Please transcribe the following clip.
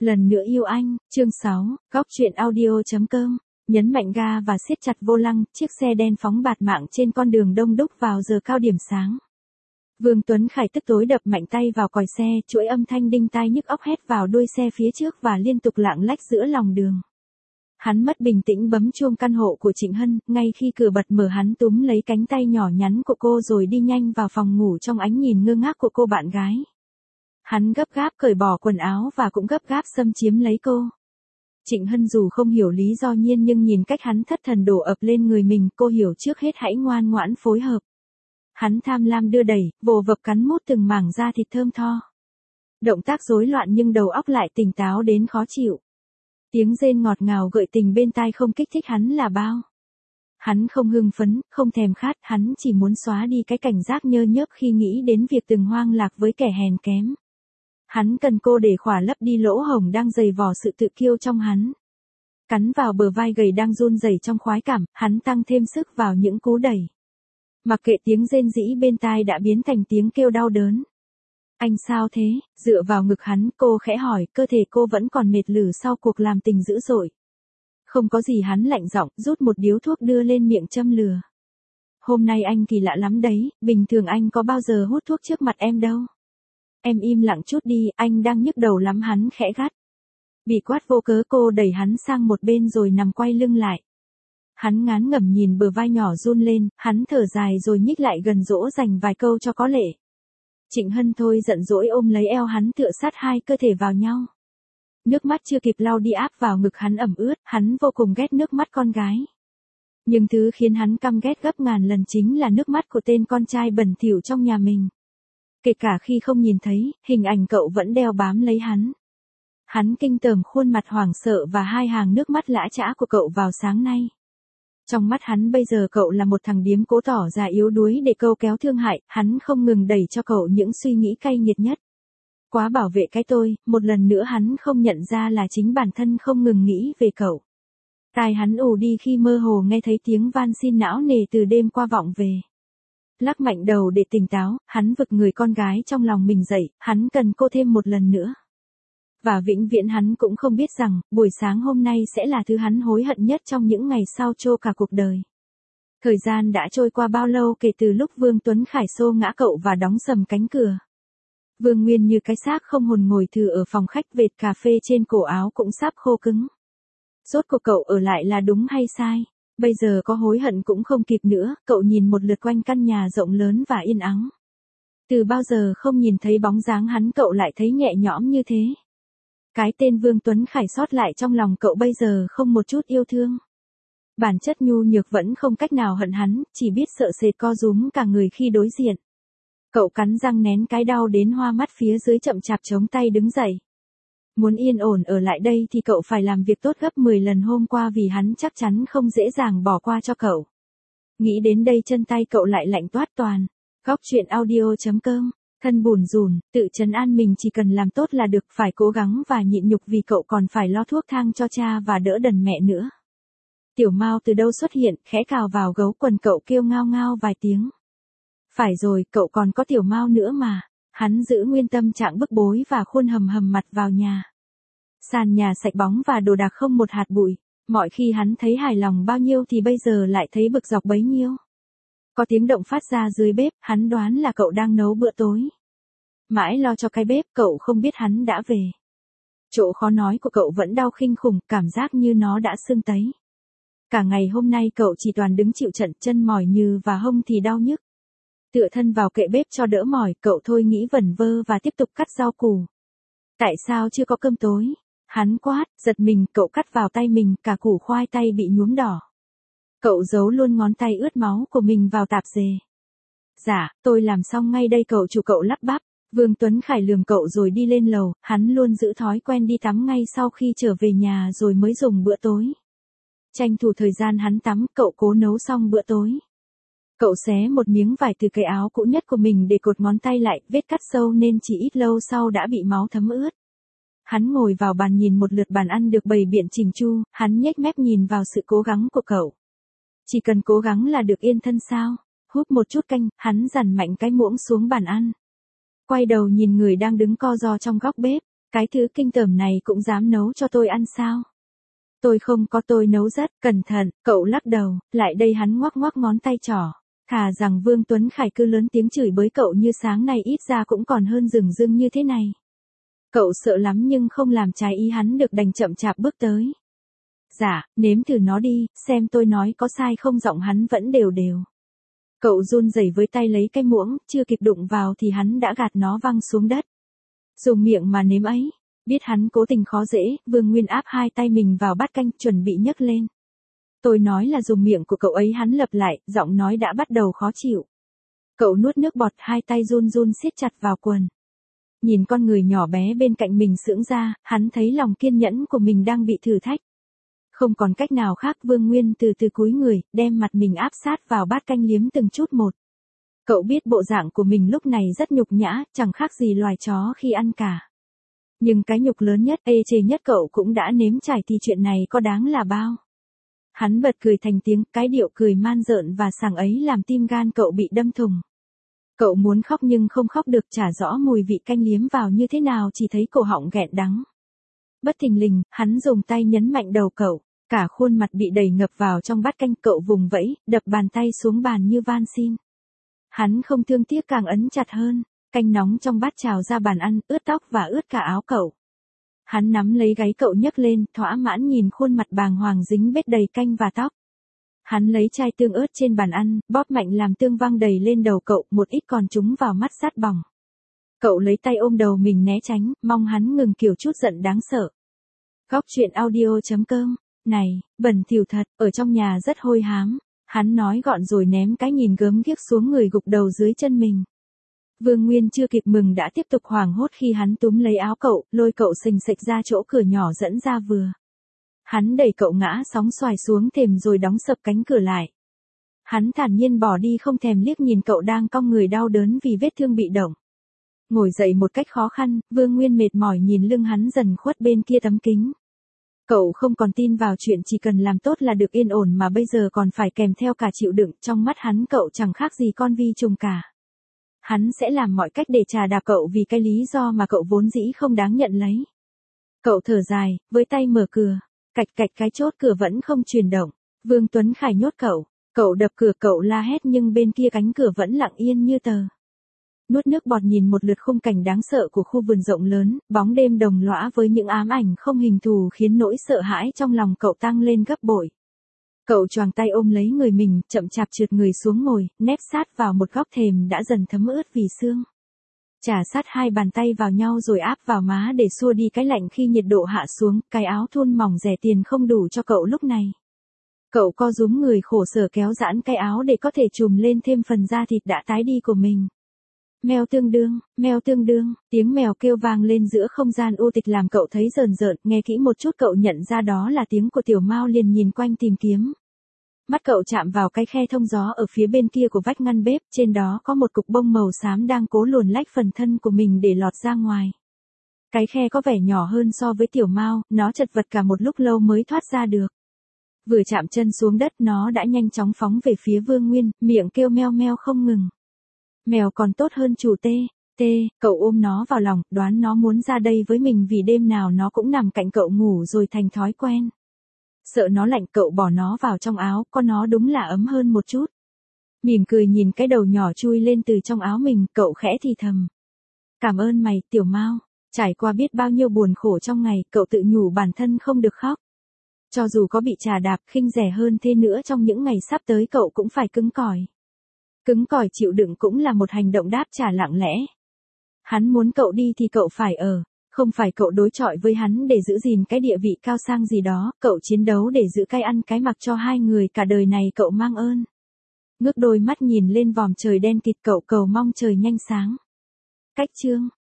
Lần nữa yêu anh, chương 6, góc truyện audio.com, nhấn mạnh ga và siết chặt vô lăng, chiếc xe đen phóng bạt mạng trên con đường đông đúc vào giờ cao điểm sáng. Vương Tuấn Khải tức tối đập mạnh tay vào còi xe, chuỗi âm thanh đinh tai nhức óc hét vào đuôi xe phía trước và liên tục lạng lách giữa lòng đường. Hắn mất bình tĩnh bấm chuông căn hộ của Trịnh Hân, ngay khi cửa bật mở hắn túm lấy cánh tay nhỏ nhắn của cô rồi đi nhanh vào phòng ngủ trong ánh nhìn ngơ ngác của cô bạn gái. Hắn gấp gáp cởi bỏ quần áo và cũng gấp gáp xâm chiếm lấy cô. Trịnh Hân dù không hiểu lý do nhiên nhưng nhìn cách hắn thất thần đổ ập lên người mình, cô hiểu trước hết hãy ngoan ngoãn phối hợp. Hắn tham lam đưa đẩy, vồ vập cắn mút từng mảng da thịt thơm tho. Động tác rối loạn nhưng đầu óc lại tỉnh táo đến khó chịu. Tiếng rên ngọt ngào gợi tình bên tai không kích thích hắn là bao. Hắn không hưng phấn, không thèm khát, hắn chỉ muốn xóa đi cái cảnh giác nhơ nhớp khi nghĩ đến việc từng hoang lạc với kẻ hèn kém. Hắn cần cô để khỏa lấp đi lỗ hổng đang dày vò sự tự kiêu trong hắn. Cắn vào bờ vai gầy đang run rẩy trong khoái cảm, hắn tăng thêm sức vào những cú đẩy. Mặc kệ tiếng rên rĩ bên tai đã biến thành tiếng kêu đau đớn. Anh sao thế? Dựa vào ngực hắn, cô khẽ hỏi, cơ thể cô vẫn còn mệt lử sau cuộc làm tình dữ dội. Không có gì, hắn lạnh giọng, rút một điếu thuốc đưa lên miệng châm lửa. Hôm nay anh kỳ lạ lắm đấy, bình thường anh có bao giờ hút thuốc trước mặt em đâu. Em im lặng chút đi, anh đang nhức đầu lắm, hắn khẽ gắt. Bị quát vô cớ cô đẩy hắn sang một bên rồi nằm quay lưng lại. Hắn ngán ngẩm nhìn bờ vai nhỏ run lên, hắn thở dài rồi nhích lại gần dỗ dành vài câu cho có lệ. Trịnh Hân thôi giận dỗi ôm lấy eo hắn tựa sát hai cơ thể vào nhau. Nước mắt chưa kịp lau đi áp vào ngực hắn ẩm ướt, hắn vô cùng ghét nước mắt con gái. Nhưng thứ khiến hắn căm ghét gấp ngàn lần chính là nước mắt của tên con trai bẩn thỉu trong nhà mình. Kể cả khi không nhìn thấy, hình ảnh cậu vẫn đeo bám lấy hắn. Hắn kinh tởm khuôn mặt hoảng sợ và hai hàng nước mắt lã chã của cậu vào sáng nay. Trong mắt hắn bây giờ cậu là một thằng điếm cố tỏ ra yếu đuối để câu kéo thương hại, hắn không ngừng đẩy cho cậu những suy nghĩ cay nghiệt nhất. Quá bảo vệ cái tôi, một lần nữa hắn không nhận ra là chính bản thân không ngừng nghĩ về cậu. Tai hắn ù đi khi mơ hồ nghe thấy tiếng van xin não nề từ đêm qua vọng về. Lắc mạnh đầu để tỉnh táo, hắn vực người con gái trong lòng mình dậy, hắn cần cô thêm một lần nữa. Và vĩnh viễn hắn cũng không biết rằng, buổi sáng hôm nay sẽ là thứ hắn hối hận nhất trong những ngày sau trô cả cuộc đời. Thời gian đã trôi qua bao lâu kể từ lúc Vương Tuấn Khải xô ngã cậu và đóng sầm cánh cửa. Vương Nguyên như cái xác không hồn ngồi thừ ở phòng khách, vệt cà phê trên cổ áo cũng sắp khô cứng. Rốt cuộc cậu ở lại là đúng hay sai? Bây giờ có hối hận cũng không kịp nữa, cậu nhìn một lượt quanh căn nhà rộng lớn và yên ắng. Từ bao giờ không nhìn thấy bóng dáng hắn cậu lại thấy nhẹ nhõm như thế. Cái tên Vương Tuấn Khải sót lại trong lòng cậu bây giờ không một chút yêu thương. Bản chất nhu nhược vẫn không cách nào hận hắn, chỉ biết sợ sệt co rúm cả người khi đối diện. Cậu cắn răng nén cái đau đến hoa mắt phía dưới, chậm chạp chống tay đứng dậy. Muốn yên ổn ở lại đây thì cậu phải làm việc tốt gấp 10 lần hôm qua vì hắn chắc chắn không dễ dàng bỏ qua cho cậu. Nghĩ đến đây chân tay cậu lại lạnh toát toàn. Góc truyện audio.com, thân bủn rủn, tự trấn an mình chỉ cần làm tốt là được, phải cố gắng và nhịn nhục vì cậu còn phải lo thuốc thang cho cha và đỡ đần mẹ nữa. Tiểu Mao từ đâu xuất hiện, khẽ cào vào gấu quần cậu kêu ngao ngao vài tiếng. Phải rồi, cậu còn có Tiểu Mao nữa mà. Hắn giữ nguyên tâm trạng bức bối và khuôn hầm hầm mặt vào nhà. Sàn nhà sạch bóng và đồ đạc không một hạt bụi. Mọi khi hắn thấy hài lòng bao nhiêu thì bây giờ lại thấy bực dọc bấy nhiêu. Có tiếng động phát ra dưới bếp, hắn đoán là cậu đang nấu bữa tối. Mãi lo cho cái bếp, cậu không biết hắn đã về. Chỗ khó nói của cậu vẫn đau kinh khủng, cảm giác như nó đã sưng tấy. Cả ngày hôm nay cậu chỉ toàn đứng chịu trận, chân mỏi như và hông thì đau nhức. Tựa thân vào kệ bếp cho đỡ mỏi, cậu thôi nghĩ vẩn vơ và tiếp tục cắt rau củ. Tại sao chưa có cơm tối? Hắn quát, giật mình, cậu cắt vào tay mình, cả củ khoai tây bị nhuốm đỏ. Cậu giấu luôn ngón tay ướt máu của mình vào tạp dề. Dạ, tôi làm xong ngay đây, cậu chủ cậu lắp bắp. Vương Tuấn Khải lườm cậu rồi đi lên lầu, hắn luôn giữ thói quen đi tắm ngay sau khi trở về nhà rồi mới dùng bữa tối. Tranh thủ thời gian hắn tắm, cậu cố nấu xong bữa tối. Cậu xé một miếng vải từ cái áo cũ nhất của mình để cột ngón tay lại, vết cắt sâu nên chỉ ít lâu sau đã bị máu thấm ướt. Hắn ngồi vào bàn nhìn một lượt bàn ăn được bày biện chỉnh chu, hắn nhếch mép nhìn vào sự cố gắng của cậu. Chỉ cần cố gắng là được yên thân sao? Húp một chút canh, hắn dằn mạnh cái muỗng xuống bàn ăn. Quay đầu nhìn người đang đứng co ro trong góc bếp. Cái thứ kinh tởm này cũng dám nấu cho tôi ăn sao? Tôi không có, tôi nấu rất cẩn thận. Cậu lắc đầu, lại đây hắn ngoắc ngoắc ngón tay trỏ. Thà rằng Vương Tuấn Khải cứ lớn tiếng chửi bới cậu như sáng nay ít ra cũng còn hơn rừng rưng như thế này. Cậu sợ lắm nhưng không làm trái ý hắn được đành chậm chạp bước tới. Dạ, nếm thử nó đi, xem tôi nói có sai không, giọng hắn vẫn đều đều. Cậu run rẩy với tay lấy cái muỗng, chưa kịp đụng vào thì hắn đã gạt nó văng xuống đất. Dùng miệng mà nếm ấy. Biết hắn cố tình khó dễ, Vương Nguyên áp hai tay mình vào bát canh chuẩn bị nhấc lên. Tôi nói là dùng miệng của cậu ấy, hắn lặp lại, giọng nói đã bắt đầu khó chịu. Cậu nuốt nước bọt, hai tay run run siết chặt vào quần. Nhìn con người nhỏ bé bên cạnh mình sững ra, hắn thấy lòng kiên nhẫn của mình đang bị thử thách. Không còn cách nào khác, Vương Nguyên từ từ cúi người, đem mặt mình áp sát vào bát canh liếm từng chút một. Cậu biết bộ dạng của mình lúc này rất nhục nhã, chẳng khác gì loài chó khi ăn cả. Nhưng cái nhục lớn nhất, ê chề nhất cậu cũng đã nếm trải thì chuyện này có đáng là bao. Hắn bật cười thành tiếng, cái điệu cười man rợn và sảng ấy làm tim gan cậu bị đâm thùng. Cậu muốn khóc nhưng không khóc được, chả rõ mùi vị canh liếm vào như thế nào, chỉ thấy cổ họng nghẹn đắng. Bất thình lình, hắn dùng tay nhấn mạnh đầu cậu, cả khuôn mặt bị đẩy ngập vào trong bát canh, cậu vùng vẫy, đập bàn tay xuống bàn như van xin. Hắn không thương tiếc càng ấn chặt hơn, canh nóng trong bát trào ra bàn ăn, ướt tóc và ướt cả áo cậu. Hắn nắm lấy gáy cậu nhấc lên, thỏa mãn nhìn khuôn mặt bàng hoàng dính bết đầy canh và tóc. Hắn lấy chai tương ớt trên bàn ăn, bóp mạnh làm tương văng đầy lên đầu cậu, một ít còn trúng vào mắt sát bỏng. Cậu lấy tay ôm đầu mình né tránh, mong hắn ngừng kiểu chút giận đáng sợ. Góc truyện audio.com. Này, bẩn thỉu thật, ở trong nhà rất hôi hám. Hắn nói gọn rồi ném cái nhìn gớm ghiếc xuống người gục đầu dưới chân mình. Vương Nguyên chưa kịp mừng đã tiếp tục hoảng hốt khi hắn túm lấy áo cậu, lôi cậu xình xịch ra chỗ cửa nhỏ dẫn ra vừa. Hắn đẩy cậu ngã sóng xoài xuống thềm rồi đóng sập cánh cửa lại. Hắn thản nhiên bỏ đi, không thèm liếc nhìn cậu đang cong người đau đớn vì vết thương bị động. Ngồi dậy một cách khó khăn, Vương Nguyên mệt mỏi nhìn lưng hắn dần khuất bên kia tấm kính. Cậu không còn tin vào chuyện chỉ cần làm tốt là được yên ổn mà bây giờ còn phải kèm theo cả chịu đựng, trong mắt hắn cậu chẳng khác gì con vi trùng cả. Hắn sẽ làm mọi cách để trà đạp cậu vì cái lý do mà cậu vốn dĩ không đáng nhận lấy. Cậu thở dài, với tay mở cửa, cạch cạch cái chốt cửa vẫn không chuyển động. Vương Tuấn Khải nhốt cậu, cậu đập cửa, cậu la hét nhưng bên kia cánh cửa vẫn lặng yên như tờ. Nuốt nước bọt nhìn một lượt khung cảnh đáng sợ của khu vườn rộng lớn, bóng đêm đồng lõa với những ám ảnh không hình thù khiến nỗi sợ hãi trong lòng cậu tăng lên gấp bội. Cậu choàng tay ôm lấy người mình, chậm chạp trượt người xuống ngồi, nép sát vào một góc thềm đã dần thấm ướt vì sương. Chà sát hai bàn tay vào nhau rồi áp vào má để xua đi cái lạnh khi nhiệt độ hạ xuống, cái áo thun mỏng rẻ tiền không đủ cho cậu lúc này. Cậu co rúm người khổ sở kéo giãn cái áo để có thể trùm lên thêm phần da thịt đã tái đi của mình. Mèo tương đương, tiếng mèo kêu vang lên giữa không gian u tịch làm cậu thấy rờn rợn, nghe kỹ một chút cậu nhận ra đó là tiếng của Tiểu Mao, liền nhìn quanh tìm kiếm. Mắt cậu chạm vào cái khe thông gió ở phía bên kia của vách ngăn bếp, trên đó có một cục bông màu xám đang cố luồn lách phần thân của mình để lọt ra ngoài. Cái khe có vẻ nhỏ hơn so với Tiểu Mao, nó chật vật cả một lúc lâu mới thoát ra được. Vừa chạm chân xuống đất nó đã nhanh chóng phóng về phía Vương Nguyên, miệng kêu meo meo không ngừng. Mèo còn tốt hơn chủ cậu ôm nó vào lòng, đoán nó muốn ra đây với mình vì đêm nào nó cũng nằm cạnh cậu ngủ rồi thành thói quen. Sợ nó lạnh, cậu bỏ nó vào trong áo, có nó đúng là ấm hơn một chút. Mỉm cười nhìn cái đầu nhỏ chui lên từ trong áo mình, cậu khẽ thì thầm. Cảm ơn mày, Tiểu Mao. Trải qua biết bao nhiêu buồn khổ trong ngày, cậu tự nhủ bản thân không được khóc. Cho dù có bị trà đạp, khinh rẻ hơn thế nữa trong những ngày sắp tới cậu cũng phải cứng cỏi. Cứng cỏi chịu đựng cũng là một hành động đáp trả lặng lẽ. Hắn muốn cậu đi thì cậu phải ở, không phải cậu đối chọi với hắn để giữ gìn cái địa vị cao sang gì đó, cậu chiến đấu để giữ cái ăn cái mặc cho hai người cả đời này cậu mang ơn. Ngước đôi mắt nhìn lên vòm trời đen kịt, cậu cầu mong trời nhanh sáng. Cách chương